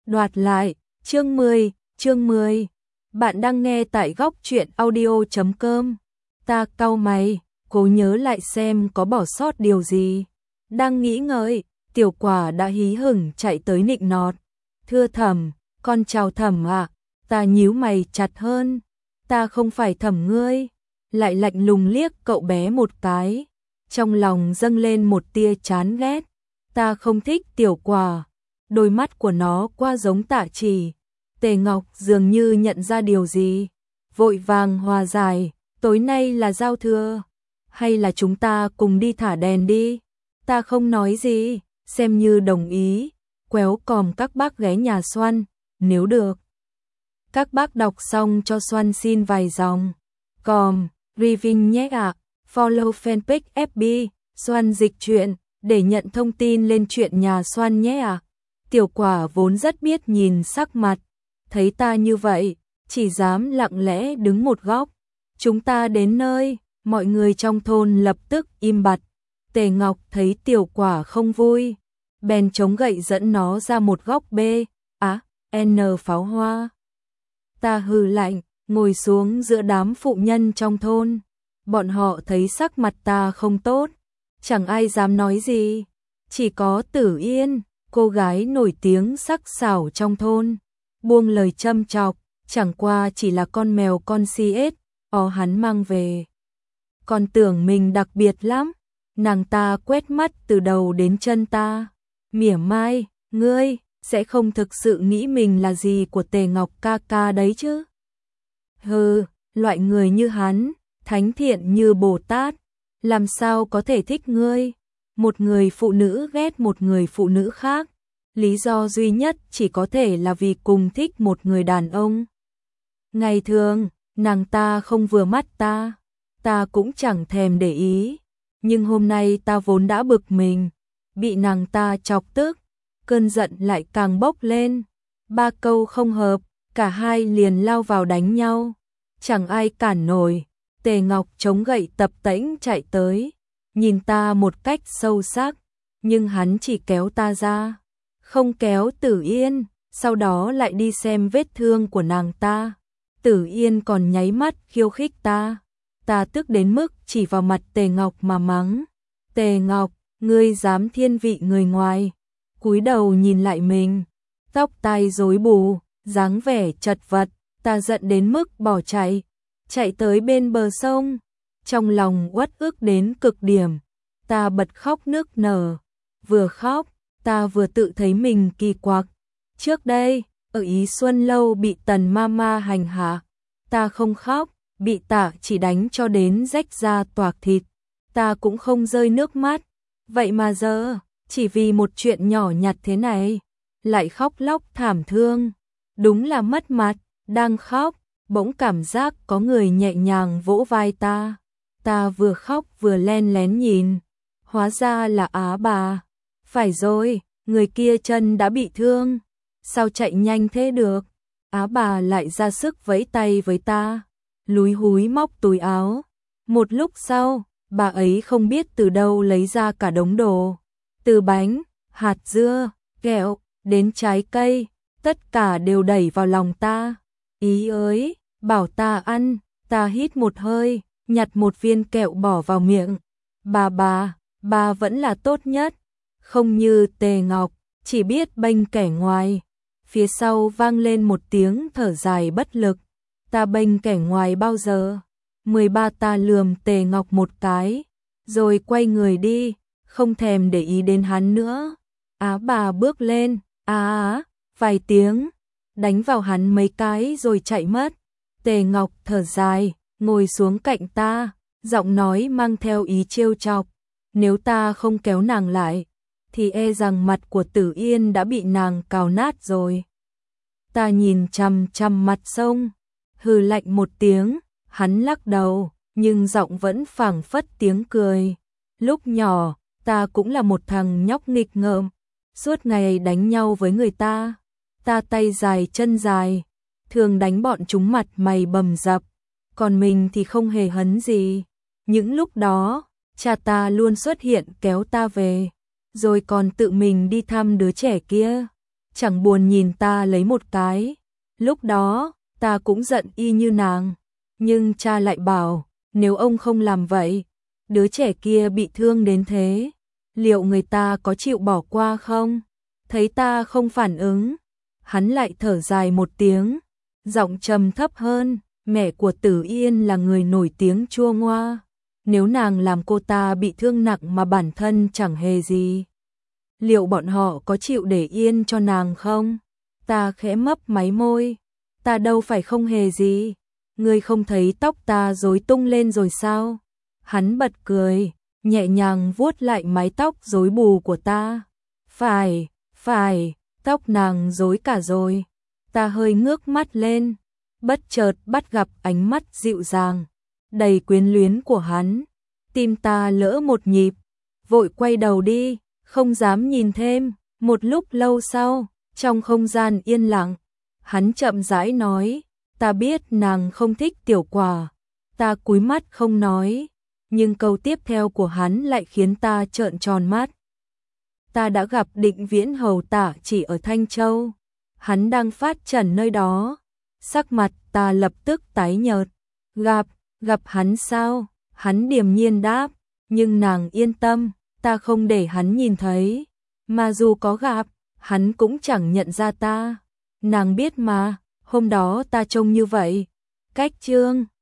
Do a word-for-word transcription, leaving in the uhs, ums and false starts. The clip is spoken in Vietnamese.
Đoạt lại, chương mười, chương mười. Bạn đang nghe tại góc truyện audio chấm com. Ta cau mày, cố nhớ lại xem có bỏ sót điều gì. Đang nghĩ ngợi, Tiểu Quả đã hí hửng chạy tới nịnh nọt. Thưa Thẩm, con chào Thẩm ạ. Ta nhíu mày chặt hơn. Ta không phải Thẩm ngươi. Lại lạnh lùng liếc cậu bé một cái. Trong lòng dâng lên một tia chán ghét. Ta không thích Tiểu Quả. Đôi mắt của nó qua giống Tạ Chỉ. Tề Ngọc dường như nhận ra điều gì, vội vàng hòa giải, tối nay là giao thừa, hay là chúng ta cùng đi thả đèn đi. Ta không nói gì, xem như đồng ý, quéo còm các bác ghé nhà Xoan, nếu được. Các bác đọc xong cho Xoan xin vài dòng. Còm, Riving nhé ạ, follow fanpage ép bê, Xoan dịch truyện, để nhận thông tin lên chuyện nhà Xoan nhé ạ. Tiểu Quả vốn rất biết nhìn sắc mặt, thấy ta như vậy, chỉ dám lặng lẽ đứng một góc. Chúng ta đến nơi, mọi người trong thôn lập tức im bặt. Tề Ngọc thấy Tiểu Quả không vui, bèn chống gậy dẫn nó ra một góc B, á, N pháo hoa. Ta hừ lạnh, ngồi xuống giữa đám phụ nhân trong thôn. Bọn họ thấy sắc mặt ta không tốt, chẳng ai dám nói gì, chỉ có Tử Yên, cô gái nổi tiếng sắc sảo trong thôn, buông lời châm chọc, chẳng qua chỉ là con mèo con xê ét, ó hắn mang về. Còn tưởng mình đặc biệt lắm, nàng ta quét mắt từ đầu đến chân ta, mỉa mai, ngươi, sẽ không thực sự nghĩ mình là gì của Tề Ngọc ca ca đấy chứ. Hừ, loại người như hắn, thánh thiện như Bồ Tát, làm sao có thể thích ngươi. Một người phụ nữ ghét một người phụ nữ khác, lý do duy nhất chỉ có thể là vì cùng thích một người đàn ông. Ngày thường, nàng ta không vừa mắt ta, ta cũng chẳng thèm để ý, nhưng hôm nay ta vốn đã bực mình, bị nàng ta chọc tức, cơn giận lại càng bốc lên. Ba câu không hợp, cả hai liền lao vào đánh nhau, chẳng ai cản nổi. Tề Ngọc chống gậy tập tễnh chạy tới, nhìn ta một cách sâu sắc, nhưng hắn chỉ kéo ta ra, không kéo Tử Yên, sau đó lại đi xem vết thương của nàng ta. Tử Yên còn nháy mắt khiêu khích ta, ta tức đến mức chỉ vào mặt Tề Ngọc mà mắng. Tề Ngọc, ngươi dám thiên vị người ngoài. Cúi đầu nhìn lại mình, tóc tai rối bù, dáng vẻ chật vật, ta giận đến mức bỏ chạy, chạy tới bên bờ sông, trong lòng uất ức đến cực điểm. Ta bật khóc nức nở, vừa khóc, ta vừa tự thấy mình kỳ quặc. Trước đây, ở Ý Xuân Lâu bị Tần Mama hành hạ, ta không khóc, bị Tạ Chỉ đánh cho đến rách da toạc thịt, ta cũng không rơi nước mắt. Vậy mà giờ, chỉ vì một chuyện nhỏ nhặt thế này, lại khóc lóc thảm thương, đúng là mất mặt. Đang khóc, bỗng cảm giác có người nhẹ nhàng vỗ vai ta, ta vừa khóc vừa len lén nhìn, hóa ra là Á bà. Phải rồi, người kia chân đã bị thương, sao chạy nhanh thế được. Á bà lại ra sức vẫy tay với ta, lúi húi móc túi áo. Một lúc sau, bà ấy không biết từ đâu lấy ra cả đống đồ, từ bánh, hạt dưa, kẹo, đến trái cây, tất cả đều đẩy vào lòng ta. Ý ơi, bảo ta ăn, ta hít một hơi, nhặt một viên kẹo bỏ vào miệng. Bà bà, bà vẫn là tốt nhất, không như Tề Ngọc, chỉ biết bênh kẻ ngoài. Phía sau vang lên một tiếng thở dài bất lực. Ta bênh kẻ ngoài bao giờ? mười ba ta lườm Tề Ngọc một cái, rồi quay người đi, không thèm để ý đến hắn nữa. Á bà bước lên, á á, vài tiếng, đánh vào hắn mấy cái rồi chạy mất. Tề Ngọc thở dài, ngồi xuống cạnh ta, giọng nói mang theo ý trêu chọc. Nếu ta không kéo nàng lại, thì e rằng mặt của Tử Yên đã bị nàng cào nát rồi. Ta nhìn chằm chằm mặt sông, hừ lạnh một tiếng, hắn lắc đầu, nhưng giọng vẫn phảng phất tiếng cười. Lúc nhỏ, ta cũng là một thằng nhóc nghịch ngợm, suốt ngày đánh nhau với người ta. Ta tay dài chân dài, thường đánh bọn chúng mặt mày bầm dập, còn mình thì không hề hấn gì. Những lúc đó, cha ta luôn xuất hiện kéo ta về, rồi còn tự mình đi thăm đứa trẻ kia. chẳng buồn nhìn ta lấy một cái. Lúc đó, ta cũng giận y như nàng, nhưng cha lại bảo, nếu ông không làm vậy, đứa trẻ kia bị thương đến thế, liệu người ta có chịu bỏ qua không? Thấy ta không phản ứng, hắn lại thở dài một tiếng, giọng trầm thấp hơn, mẹ của Tử Yên là người nổi tiếng chua ngoa, nếu nàng làm cô ta bị thương nặng mà bản thân chẳng hề gì, liệu bọn họ có chịu để yên cho nàng không? Ta khẽ mấp máy môi, ta đâu phải không hề gì, ngươi không thấy tóc ta rối tung lên rồi sao? Hắn bật cười, nhẹ nhàng vuốt lại mái tóc rối bù của ta. Phải, phải, tóc nàng rối cả rồi. Ta hơi ngước mắt lên, bất chợt bắt gặp ánh mắt dịu dàng, đầy quyến luyến của hắn. Tim ta lỡ một nhịp, vội quay đầu đi, không dám nhìn thêm. Một lúc lâu sau, trong không gian yên lặng, hắn chậm rãi nói, ta biết nàng không thích tiểu quả. Ta cúi mắt không nói, nhưng câu tiếp theo của hắn lại khiến ta trợn tròn mắt. Ta đã gặp Định Viễn hầu tả chỉ ở Thanh Châu, hắn đang phát trần nơi đó. Sắc mặt ta lập tức tái nhợt. Gặp, gặp hắn sao? Hắn điềm nhiên đáp, nhưng nàng yên tâm, ta không để hắn nhìn thấy. Mà dù có gặp, hắn cũng chẳng nhận ra ta. Nàng biết mà, hôm đó ta trông như vậy. Cách chương